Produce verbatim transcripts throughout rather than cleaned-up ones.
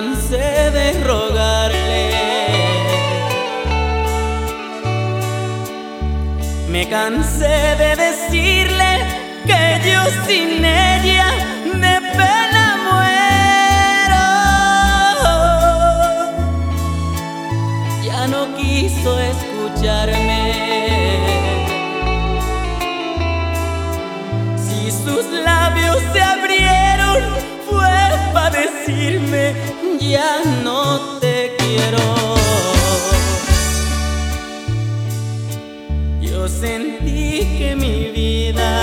cansé de rogarle, me cansé de decirle que yo sin ella de pena muero. Ya no quiso escucharme. Si sus labios se abrieron fue para decirme ya no te quiero. Yo sentí que mi vida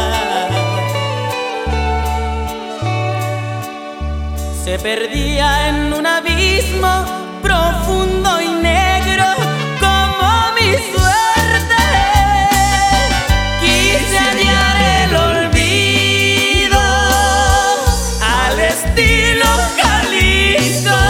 se perdía en un abismo profundo y negro como mi suerte. Quise hallar el olvido al estilo Jalisco,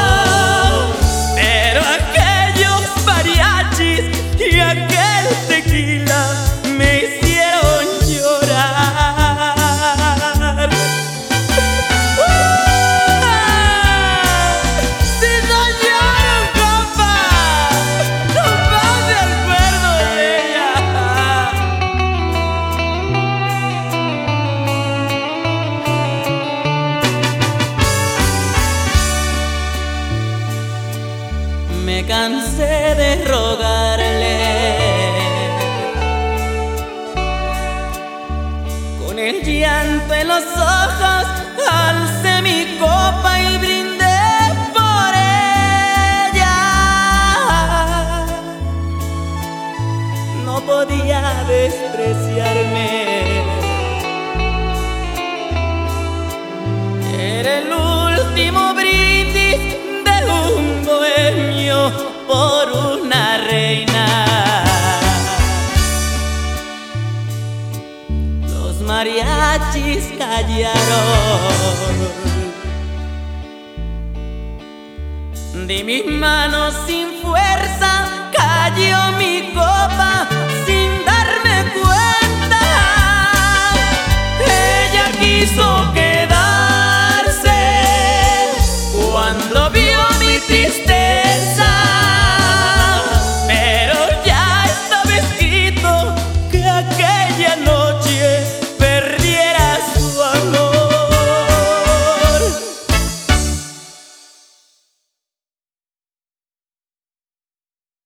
pero aquellos mariachis y aquel tequila me hicieron llorar. Si no lloro, compa, no más me acuerdo de ella. Me cansé de rogarle, con el llanto en los ojos alcé mi copa y brindé por ella. No podía despreciarme, era el último brindis de un bohemio por una reina. Los mariachis callaron, de mis manos sin fuerza cayó mi copa sin darme cuenta.